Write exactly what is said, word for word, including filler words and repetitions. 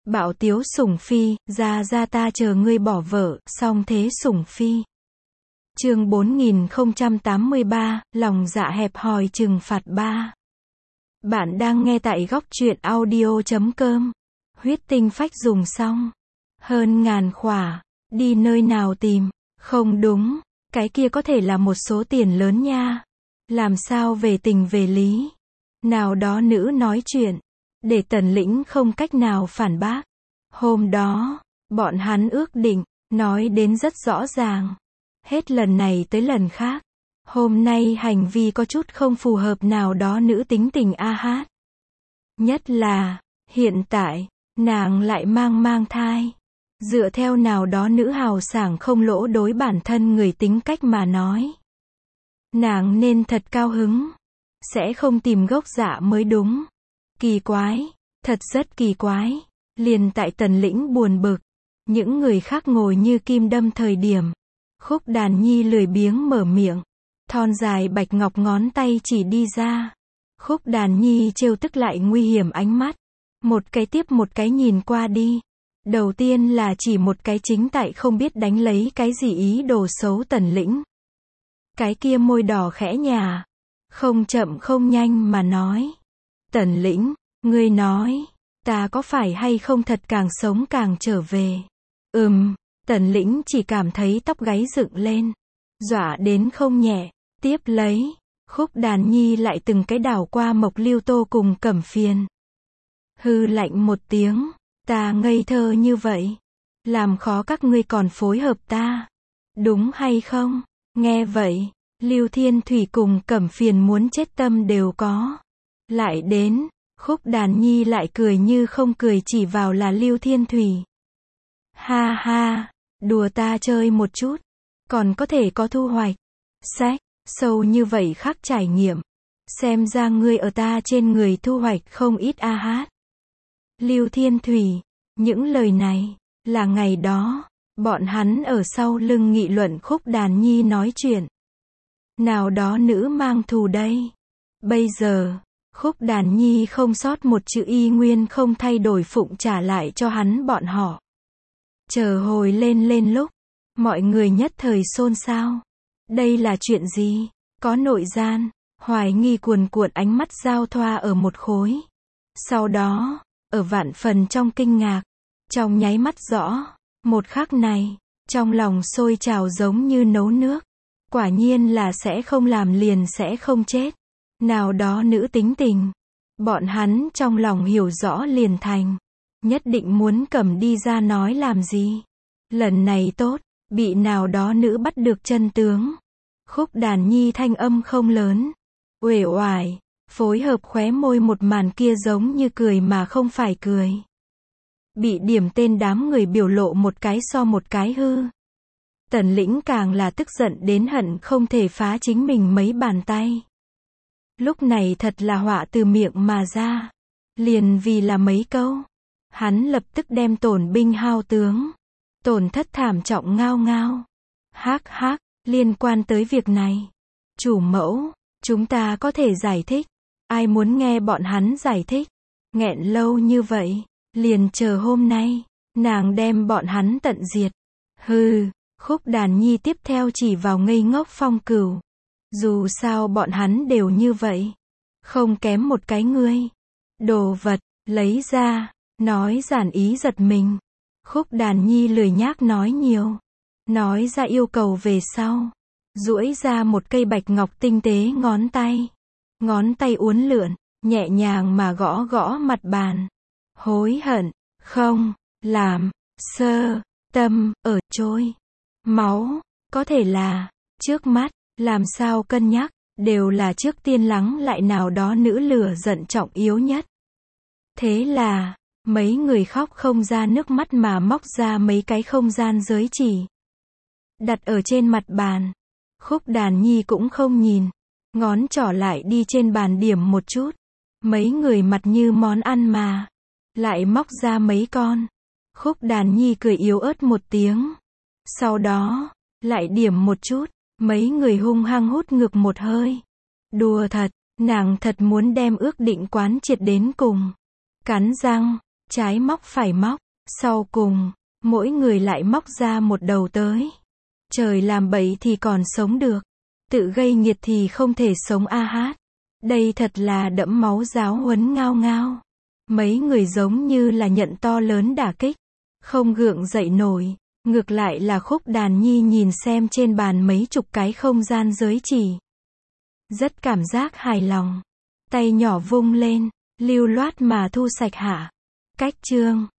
Bạo tiếu sủng phi, ra ra ta chờ ngươi bỏ vợ, song thế sủng phi. Chương bốn nghìn không trăm tám mươi ba, lòng dạ hẹp hòi trừng phạt ba. Bạn đang nghe tại góc truyện audio chấm com. Huyết tinh phách dùng xong. Hơn ngàn khỏa. Đi nơi nào tìm? Không đúng. Cái kia có thể là một số tiền lớn nha. Làm sao về tình về lý? Nào đó nữ nói chuyện. Để Tần Lĩnh không cách nào phản bác. Hôm đó, bọn hắn ước định, nói đến rất rõ ràng. Hết lần này tới lần khác. Hôm nay hành vi có chút không phù hợp nào đó nữ tính tình a hát. Nhất là, hiện tại, nàng lại mang mang thai. Dựa theo nào đó nữ hào sảng không lỗ đối bản thân người tính cách mà nói. Nàng nên thật cao hứng. Sẽ không tìm gốc dạ mới đúng. Kỳ quái, thật rất kỳ quái. Liền tại Tần Lĩnh buồn bực. Những người khác ngồi như kim đâm thời điểm. Khúc Đàn Nhi lười biếng mở miệng. Thon dài bạch ngọc ngón tay chỉ đi ra. Khúc Đàn Nhi trêu tức lại nguy hiểm ánh mắt. Một cái tiếp một cái nhìn qua đi. Đầu tiên là chỉ một cái chính tại không biết đánh lấy cái gì ý đồ xấu Tần Lĩnh. Cái kia môi đỏ khẽ nhả. Không chậm không nhanh mà nói. Tần Lĩnh, ngươi nói, ta có phải hay không thật càng sống càng trở về. Ừm, Tần Lĩnh chỉ cảm thấy tóc gáy dựng lên. Dọa đến không nhẹ. Tiếp lấy, Khúc Đàn Nhi lại từng cái đảo qua Mộc Lưu Tô cùng Cẩm Phiền. Hư lạnh một tiếng, ta ngây thơ như vậy. Làm khó các ngươi còn phối hợp ta. Đúng hay không? Nghe vậy, Lưu Thiên Thủy cùng Cẩm Phiền muốn chết tâm đều có. Lại đến, Khúc Đàn Nhi lại cười như không cười chỉ vào là Lưu Thiên Thủy. Ha ha, đùa ta chơi một chút, còn có thể có thu hoạch. Sách, sâu như vậy khác trải nghiệm. Xem ra ngươi ở ta trên người thu hoạch không ít a hát. Lưu Thiên Thủy, những lời này, là ngày đó, bọn hắn ở sau lưng nghị luận Khúc Đàn Nhi nói chuyện. Nào đó nữ mang thù đây. Bây giờ, Khúc Đàn Nhi không sót một chữ y nguyên không thay đổi phụng trả lại cho hắn bọn họ. Chờ hồi lên lên lúc, mọi người nhất thời xôn xao. Đây là chuyện gì? Có nội gian, hoài nghi cuồn cuộn ánh mắt giao thoa ở một khối. Sau đó, ở vạn phần trong kinh ngạc, trong nháy mắt rõ, một khắc này, trong lòng sôi trào giống như nấu nước. Quả nhiên là sẽ không làm liền sẽ không chết. Nào đó nữ tính tình. Bọn hắn trong lòng hiểu rõ liền thành. Nhất định muốn cầm đi ra nói làm gì. Lần này tốt, bị nào đó nữ bắt được chân tướng. Khúc Đàn Nhi thanh âm không lớn. Uể oải, phối hợp khóe môi một màn kia giống như cười mà không phải cười. Bị điểm tên đám người biểu lộ một cái so một cái hư. Tần Lĩnh càng là tức giận đến hận không thể phá chính mình mấy bàn tay. Lúc này thật là họa từ miệng mà ra. Liền vì là mấy câu. Hắn lập tức đem tổn binh hao tướng. Tổn thất thảm trọng ngao ngao. Hác hác, liên quan tới việc này. Chủ mẫu, chúng ta có thể giải thích. Ai muốn nghe bọn hắn giải thích. Nghẹn lâu như vậy, liền chờ hôm nay. Nàng đem bọn hắn tận diệt. Hừ, Khúc Đàn Nhi tiếp theo chỉ vào ngây ngốc Phong Cửu. Dù sao bọn hắn đều như vậy. Không kém một cái ngươi. Đồ vật, lấy ra, nói giản ý giật mình. Khúc Đàn Nhi lười nhác nói nhiều. Nói ra yêu cầu về sau. Duỗi ra một cây bạch ngọc tinh tế ngón tay. Ngón tay uốn lượn, nhẹ nhàng mà gõ gõ mặt bàn. Hối hận, không, làm, sơ, tâm, ở trôi. Máu, có thể là, trước mắt. Làm sao cân nhắc, đều là trước tiên lắng lại nào đó nữ lửa giận trọng yếu nhất. Thế là, mấy người khóc không ra nước mắt mà móc ra mấy cái không gian giới chỉ. Đặt ở trên mặt bàn. Khúc Đàn Nhi cũng không nhìn. Ngón trỏ lại đi trên bàn điểm một chút. Mấy người mặt như món ăn mà. Lại móc ra mấy con. Khúc Đàn Nhi cười yếu ớt một tiếng. Sau đó, lại điểm một chút. Mấy người hung hăng hút ngược một hơi. Đùa thật, nàng thật muốn đem ước định quán triệt đến cùng. Cắn răng, trái móc phải móc. Sau cùng, mỗi người lại móc ra một đầu tới. Trời làm bậy thì còn sống được. Tự gây nghiệt thì không thể sống a hát. Đây thật là đẫm máu giáo huấn ngao ngao. Mấy người giống như là nhận to lớn đả kích. Không gượng dậy nổi. Ngược lại là Khúc Đàn Nhi nhìn xem trên bàn mấy chục cái không gian giới chỉ. Rất cảm giác hài lòng. Tay nhỏ vung lên, lưu loát mà thu sạch hạ. Cách chương